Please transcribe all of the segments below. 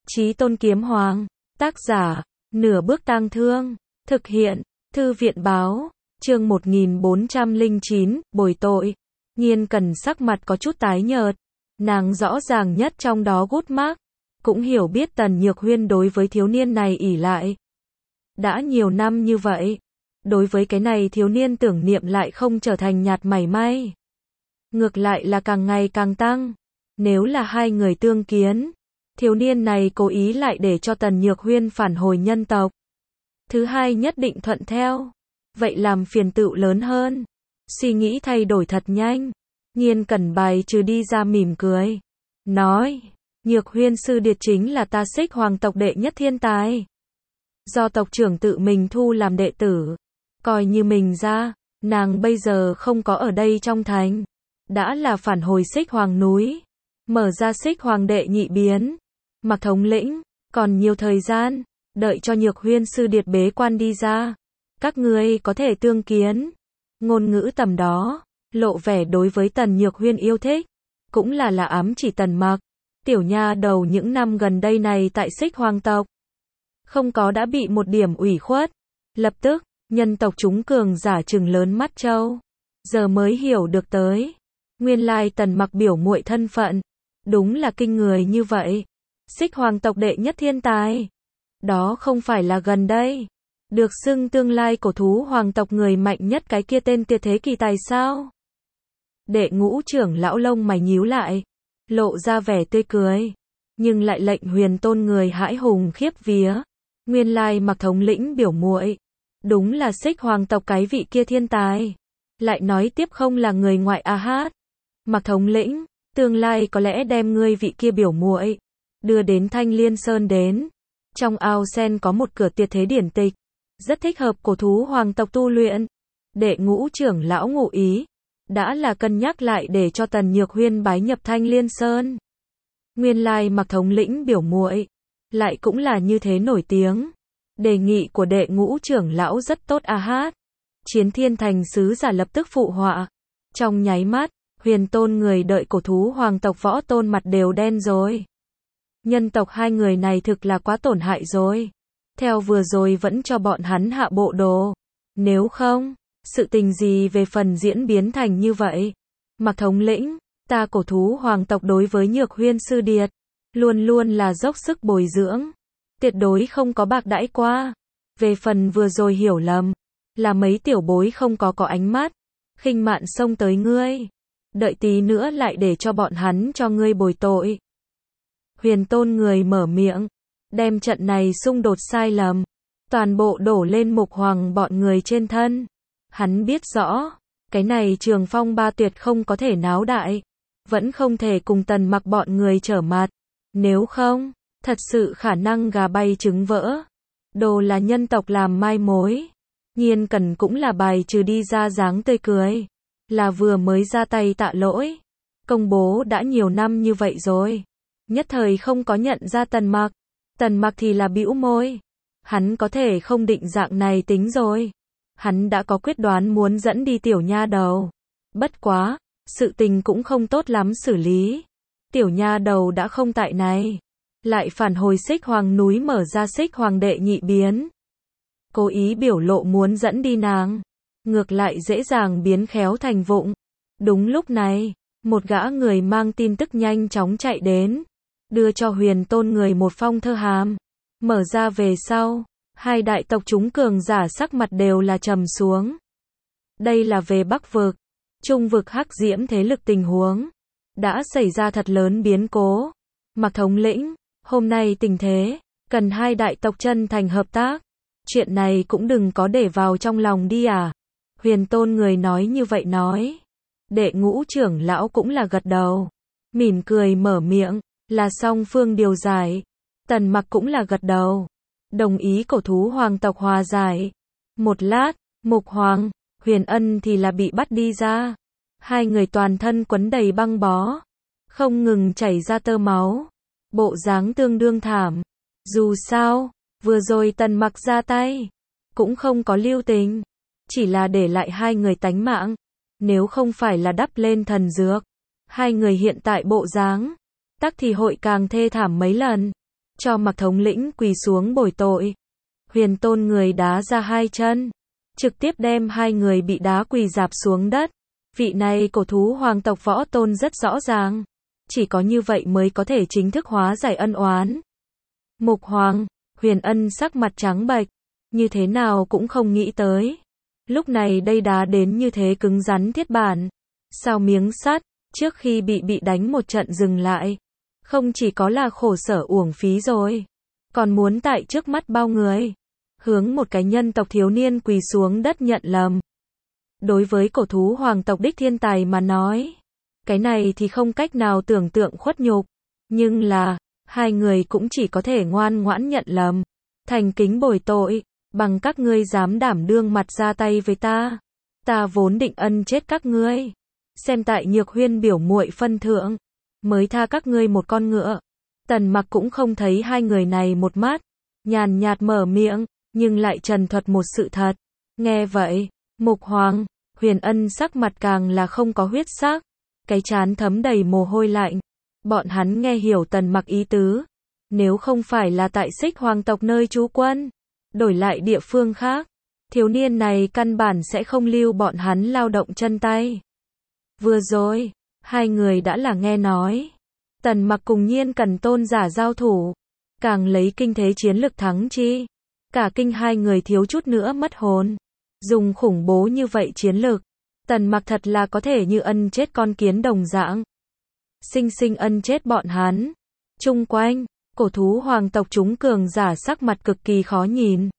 Chí Tôn Kiếm Hoàng, tác giả, Nửa Bước Tang Thương, thực hiện, Thư viện báo, chương 1409, bồi tội. Nhiên Cần sắc mặt có chút tái nhợt, nàng rõ ràng nhất trong đó gút mác, cũng hiểu biết Tần Nhược Huyên đối với thiếu niên này ỷ lại. Đã nhiều năm như vậy, đối với cái này thiếu niên tưởng niệm lại không trở thành nhạt mảy may. Ngược lại là càng ngày càng tăng. Nếu là hai người tương kiến, thiếu niên này cố ý lại để cho Tần Nhược Huyên phản hồi nhân tộc. Thứ hai nhất định thuận theo. Vậy làm phiền tựu lớn hơn. Suy nghĩ thay đổi thật nhanh. Nhiên Cần bài trừ đi ra mỉm cười. Nói, Nhược Huyên sư điệt chính là ta Xích Hoàng tộc đệ nhất thiên tài. Do tộc trưởng tự mình thu làm đệ tử. Coi như mình ra, nàng bây giờ không có ở đây trong thành. Đã là phản hồi Xích Hoàng núi. Mở ra Xích Hoàng đệ nhị biến. Mặc thống lĩnh, còn nhiều thời gian, đợi cho Nhược Huyên sư điệt bế quan đi ra. Các ngươi có thể tương kiến. Ngôn ngữ tầm đó, lộ vẻ đối với Tần Nhược Huyên yêu thích. Cũng là ám chỉ Tần Mặc. Tiểu nha đầu những năm gần đây này tại Xích Hoàng tộc. Không có đã bị một điểm ủy khuất. Lập tức, nhân tộc chúng cường giả trừng lớn mắt trâu. Giờ mới hiểu được tới. Nguyên lai Tần Mặc biểu muội thân phận. Đúng là kinh người như vậy. Xích Hoàng tộc đệ nhất thiên tài. Đó không phải là gần đây. Được xưng tương lai cổ thú hoàng tộc người mạnh nhất cái kia tên tuyệt thế kỳ tài sao? Đệ ngũ trưởng lão lông mày nhíu lại. Lộ ra vẻ tươi cười. Nhưng lại lệnh Huyền Tôn người hãi hùng khiếp vía. Nguyên lai Mặc thống lĩnh biểu muội. Đúng là Xích Hoàng tộc cái vị kia thiên tài. Lại nói tiếp không là người ngoại a hát. Mặc thống lĩnh, tương lai có lẽ đem ngươi vị kia biểu muội đưa đến Thanh Liên Sơn đến. Trong ao sen có một cửa tuyệt thế điển tịch, rất thích hợp cổ thú hoàng tộc tu luyện. Đệ ngũ trưởng lão ngụ ý, đã là cân nhắc lại để cho Tần Nhược Huyên bái nhập Thanh Liên Sơn. Nguyên lai Mặc thống lĩnh biểu muội lại cũng là như thế nổi tiếng. Đề nghị của đệ ngũ trưởng lão rất tốt a hát. Chiến Thiên Thành sứ giả lập tức phụ họa. Trong nháy mắt, Huyền Tôn người đợi cổ thú hoàng tộc Võ Tôn mặt đều đen rồi. Nhân tộc hai người này thực là quá tổn hại rồi. Theo vừa rồi vẫn cho bọn hắn hạ bộ đồ. Nếu không, sự tình gì về phần diễn biến thành như vậy? Mặc thống lĩnh, ta cổ thú hoàng tộc đối với Nhược Huyên sư điệt, luôn luôn là dốc sức bồi dưỡng. Tuyệt đối không có bạc đãi qua. Về phần vừa rồi hiểu lầm, là mấy tiểu bối không có ánh mắt, khinh mạn xông tới ngươi. Đợi tí nữa lại để cho bọn hắn cho ngươi bồi tội. Huyền Tôn người mở miệng, đem trận này xung đột sai lầm, toàn bộ đổ lên Mục Hoàng bọn người trên thân. Hắn biết rõ, cái này Trường Phong ba tuyệt không có thể náo đại, vẫn không thể cùng Tần Mặc bọn người trở mặt. Nếu không, thật sự khả năng gà bay trứng vỡ. Đồ là nhân tộc làm mai mối. Nhiên Cần cũng là bài trừ đi ra dáng tươi cười. Là vừa mới ra tay tạ lỗi. Công bố đã nhiều năm như vậy rồi. Nhất thời không có nhận ra Tần Mặc. Tần Mặc thì là bĩu môi. Hắn có thể không định dạng này tính rồi. Hắn đã có quyết đoán muốn dẫn đi tiểu nha đầu. Bất quá, sự tình cũng không tốt lắm xử lý. Tiểu nha đầu đã không tại này. Lại phản hồi Xích Hoàng núi mở ra Xích Hoàng đệ nhị biến. Cố ý biểu lộ muốn dẫn đi nàng. Ngược lại dễ dàng biến khéo thành vụng. Đúng lúc này, một gã người mang tin tức nhanh chóng chạy đến. Đưa cho Huyền Tôn người một phong thơ hàm. Mở ra về sau, hai đại tộc chúng cường giả sắc mặt đều là trầm xuống. Đây là về Bắc vực, Trung vực Hắc Diễm thế lực tình huống. Đã xảy ra thật lớn biến cố. Mặc thống lĩnh, hôm nay tình thế, cần hai đại tộc chân thành hợp tác. Chuyện này cũng đừng có để vào trong lòng đi à. Huyền Tôn người nói như vậy nói. Đệ ngũ trưởng lão cũng là gật đầu. Mỉm cười mở miệng, là song phương điều giải. Tần Mặc cũng là gật đầu. Đồng ý cổ thú hoàng tộc hòa giải. Một lát, Mục Hoàng, Huyền Ân thì là bị bắt đi ra. Hai người toàn thân quấn đầy băng bó. Không ngừng chảy ra tơ máu. Bộ dáng tương đương thảm. Dù sao, vừa rồi Tần Mặc ra tay. Cũng không có lưu tình. Chỉ là để lại hai người tánh mạng. Nếu không phải là đắp lên thần dược. Hai người hiện tại bộ dáng. Tắc thì hội càng thê thảm mấy lần. cho Mặc thống lĩnh quỳ xuống bồi tội. Huyền Tôn người đá ra hai chân, trực tiếp đem hai người bị đá quỳ rạp xuống đất. Vị này cổ thú hoàng tộc Võ Tôn rất rõ ràng, chỉ có như vậy mới có thể chính thức hóa giải ân oán. Mục Hoàng, Huyền Ân sắc mặt trắng bệch, như thế nào cũng không nghĩ tới. Lúc này đây đá đến như thế cứng rắn thiết bản. Sao miếng sắt, trước khi bị đánh một trận dừng lại. Không chỉ có là khổ sở uổng phí rồi, còn muốn tại trước mắt bao người, hướng một cái nhân tộc thiếu niên quỳ xuống đất nhận lầm. Đối với cổ thú hoàng tộc đích thiên tài mà nói, cái này thì không cách nào tưởng tượng khuất nhục. Nhưng là, hai người cũng chỉ có thể ngoan ngoãn nhận lầm, thành kính bồi tội, bằng các ngươi dám đảm đương mặt ra tay với ta. Ta vốn định ân chết các ngươi, xem tại Nhược Huyên biểu muội phân thượng, mới tha các ngươi một con ngựa. Tần Mặc cũng không thấy hai người này một mắt, nhàn nhạt mở miệng, nhưng lại trần thuật một sự thật. Nghe vậy, Mục Hoàng, Huyền Ân sắc mặt càng là không có huyết sắc, cái trán thấm đầy mồ hôi lạnh. Bọn hắn nghe hiểu Tần Mặc ý tứ, nếu không phải là tại Xích Hoàng tộc nơi trú quân, đổi lại địa phương khác, thiếu niên này căn bản sẽ không lưu bọn hắn lao động chân tay. Vừa rồi, hai người đã là nghe nói, Tần Mặc cùng Nhiên Cần tôn giả giao thủ, càng lấy kinh thế chiến lực thắng chi. Cả kinh hai người thiếu chút nữa mất hồn. Dùng khủng bố như vậy chiến lực, Tần Mặc thật là có thể như ân chết con kiến đồng dạng. Sinh sinh ân chết bọn hắn. Chung quanh, cổ thú hoàng tộc chúng cường giả sắc mặt cực kỳ khó nhìn.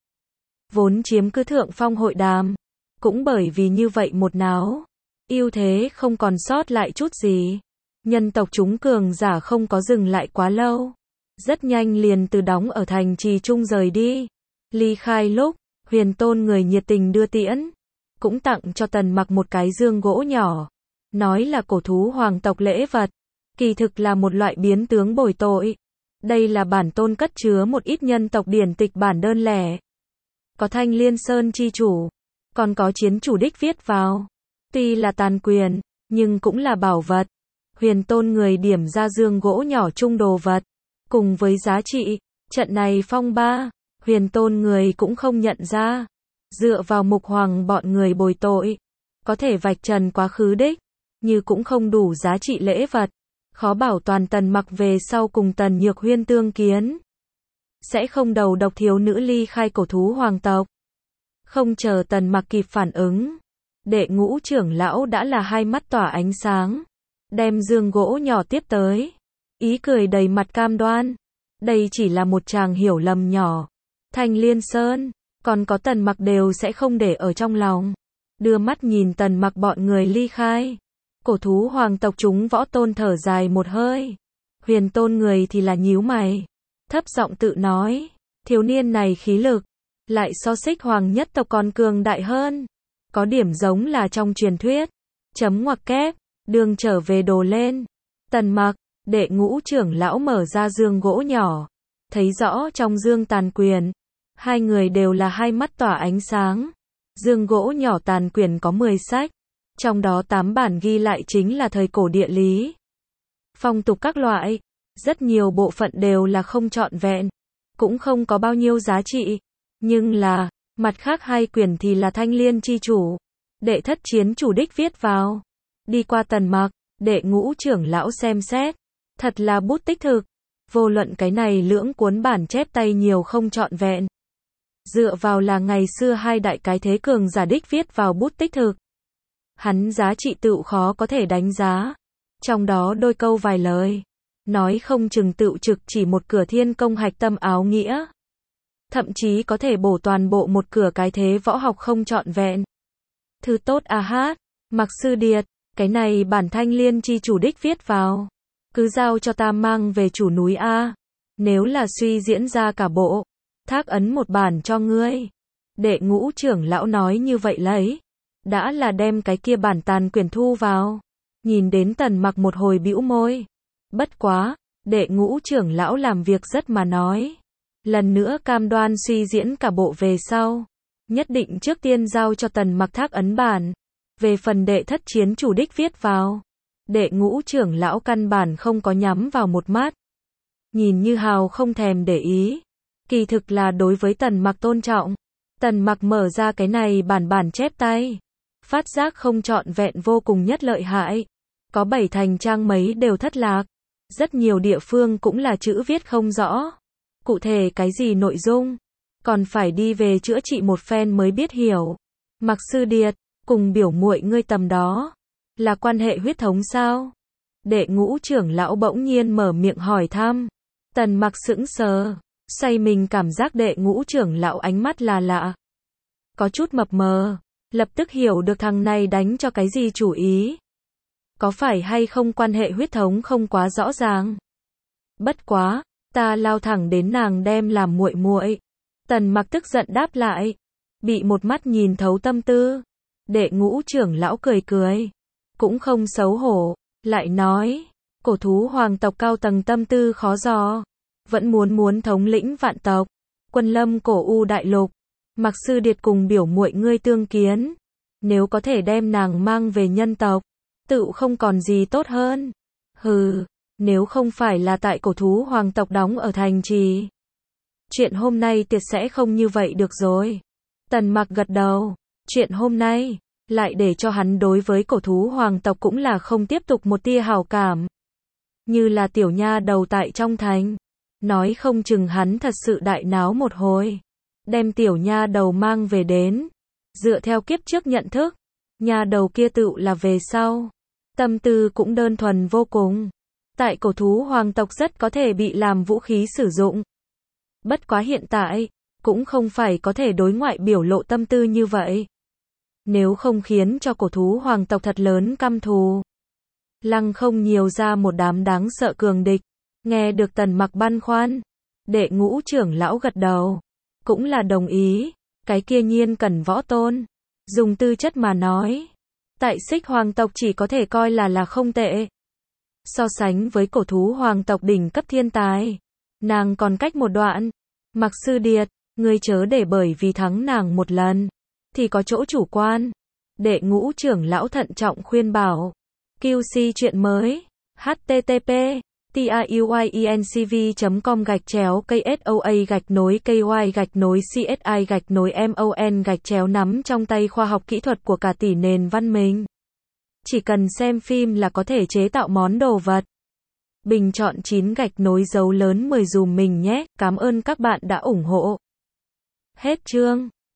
Vốn chiếm cứ thượng phong hội đàm, cũng bởi vì như vậy một náo, ưu thế không còn sót lại chút gì. Nhân tộc chúng cường giả không có dừng lại quá lâu, rất nhanh liền từ đóng ở thành trì trung rời đi. Ly khai lúc, Huyền Tôn người nhiệt tình đưa tiễn, cũng tặng cho Tần Mặc một cái dương gỗ nhỏ, nói là cổ thú hoàng tộc lễ vật, kỳ thực là một loại biến tướng bồi tội. Đây là bản tôn cất chứa một ít nhân tộc điển tịch bản đơn lẻ, có Thanh Liên Sơn chi chủ, còn có chiến chủ đích viết vào. Tuy là tàn quyền, nhưng cũng là bảo vật. Huyền Tôn người điểm ra dương gỗ nhỏ chung đồ vật, cùng với giá trị, trận này phong ba, Huyền Tôn người cũng không nhận ra. Dựa vào Mục Hoàng bọn người bồi tội, có thể vạch trần quá khứ đích, như cũng không đủ giá trị lễ vật. Khó bảo toàn Tần Mặc về sau cùng Tần Nhược Huyên tương kiến, sẽ không đầu độc thiếu nữ ly khai cổ thú hoàng tộc. Không chờ Tần Mặc kịp phản ứng, đệ ngũ trưởng lão đã là hai mắt tỏa ánh sáng, đem dương gỗ nhỏ tiếp tới, ý cười đầy mặt cam đoan. Đây chỉ là một tràng hiểu lầm nhỏ. Thanh Liên Sơn, còn có Tần Mặc đều sẽ không để ở trong lòng. Đưa mắt nhìn Tần Mặc bọn người ly khai, cổ thú hoàng tộc chúng Võ Tôn thở dài một hơi. Huyền Tôn người thì là nhíu mày, thấp giọng tự nói, thiếu niên này khí lực, lại so Xích Hoàng nhất tộc còn cường đại hơn. Có điểm giống là trong truyền thuyết. Chấm ngoặc kép, đường trở về đồ lên. Tần Mặc, đệ ngũ trưởng lão mở ra dương gỗ nhỏ, thấy rõ trong dương tàn quyền. Hai người đều là hai mắt tỏa ánh sáng. Dương gỗ nhỏ tàn quyền có 10 sách, trong đó 8 bản ghi lại chính là thời cổ địa lý, phong tục các loại. Rất nhiều bộ phận đều là không trọn vẹn, cũng không có bao nhiêu giá trị. Nhưng là, mặt khác hai quyển thì là Thanh Liên chi chủ, đệ thất chiến chủ đích viết vào. Đi qua Tần Mặc, đệ ngũ trưởng lão xem xét, thật là bút tích thực. Vô luận cái này lưỡng cuốn bản chép tay nhiều không trọn vẹn, dựa vào là ngày xưa hai đại cái thế cường giả đích viết vào bút tích thực, hắn giá trị tựu khó có thể đánh giá. Trong đó đôi câu vài lời, nói không chừng tựu trực chỉ một cửa thiên công hạch tâm áo nghĩa, thậm chí có thể bổ toàn bộ một cửa cái thế võ học không trọn vẹn. Thứ tốt a hát, Mặc Sư Điệt, cái này bản Thanh Liên chi chủ đích viết vào, cứ giao cho ta mang về chủ núi a. Nếu là suy diễn ra cả bộ, thác ấn một bản cho ngươi. Đệ ngũ trưởng lão nói như vậy lấy, đã là đem cái kia bản tàn quyền thu vào. Nhìn đến Tần Mặc một hồi bĩu môi. Bất quá, đệ ngũ trưởng lão làm việc rất mà nói. Lần nữa cam đoan suy diễn cả bộ về sau, nhất định trước tiên giao cho Tần Mặc thác ấn bản. Về phần đệ thất chiến chủ đích viết vào, đệ ngũ trưởng lão căn bản không có nhắm vào một mắt. nhìn như hào không thèm để ý. Kỳ thực là đối với Tần Mặc tôn trọng. Tần Mặc mở ra cái này bản chép tay. Phát giác không trọn vẹn vô cùng nhất lợi hại. Có 7 thành trang mấy đều thất lạc. Rất nhiều địa phương cũng là chữ viết không rõ. Cụ thể cái gì nội dung, còn phải đi về chữa trị một phen mới biết hiểu. Mặc Sư Điệt, cùng biểu muội ngươi tầm đó, là quan hệ huyết thống sao? Đệ Ngũ trưởng lão bỗng nhiên mở miệng hỏi thăm. Tần Mặc sững sờ, say mình cảm giác Đệ Ngũ trưởng lão ánh mắt là lạ. Có chút mập mờ, lập tức hiểu được thằng này đánh cho cái gì chủ ý. Có phải hay không quan hệ huyết thống không quá rõ ràng. Bất quá, ta lao thẳng đến nàng đem làm muội muội. Tần Mặc tức giận đáp lại, bị một mắt nhìn thấu tâm tư. Đệ Ngũ trưởng lão cười cười, cũng không xấu hổ, lại nói, cổ thú hoàng tộc cao tầng tâm tư khó dò, vẫn muốn thống lĩnh vạn tộc, quân lâm cổ u đại lục. Mặc Sư Điệt cùng biểu muội ngươi tương kiến, nếu có thể đem nàng mang về nhân tộc, tựu không còn gì tốt hơn. Hừ, nếu không phải là tại cổ thú hoàng tộc đóng ở thành trì, chuyện hôm nay tiệt sẽ không như vậy được rồi. Tần Mặc gật đầu, chuyện hôm nay, lại để cho hắn đối với cổ thú hoàng tộc cũng là không tiếp tục một tia hảo cảm. Như là tiểu nha đầu tại trong thành, nói không chừng hắn thật sự đại náo một hồi, đem tiểu nha đầu mang về đến. Dựa theo kiếp trước nhận thức, nha đầu kia tựu là về sau. Tâm tư cũng đơn thuần vô cùng. Tại cổ thú hoàng tộc rất có thể bị làm vũ khí sử dụng. Bất quá hiện tại, cũng không phải có thể đối ngoại biểu lộ tâm tư như vậy. Nếu không khiến cho cổ thú hoàng tộc thật lớn căm thù. Lăng không nhiều ra một đám đáng sợ cường địch. Nghe được Tần Mặc băn khoăn, Đệ Ngũ trưởng lão gật đầu, cũng là đồng ý. Cái kia nhiên cần võ tôn, dùng tư chất mà nói, tại Xích hoàng tộc chỉ có thể coi là không tệ. So sánh với cổ thú hoàng tộc đỉnh cấp thiên tài, nàng còn cách một đoạn. Mặc Sư Điệt, ngươi chớ để bởi vì thắng nàng một lần thì có chỗ chủ quan. Đệ Ngũ trưởng lão thận trọng khuyên bảo. QC chuyện mới. http://tiyuinCV.com/KSOA-KY-CSI-MON nắm trong tay khoa học kỹ thuật của cả tỷ nền văn minh. Chỉ cần xem phim là có thể chế tạo món đồ vật. Bình chọn 9 dấu lớn 10 dùm mình nhé. Cảm ơn các bạn đã ủng hộ. Hết chương.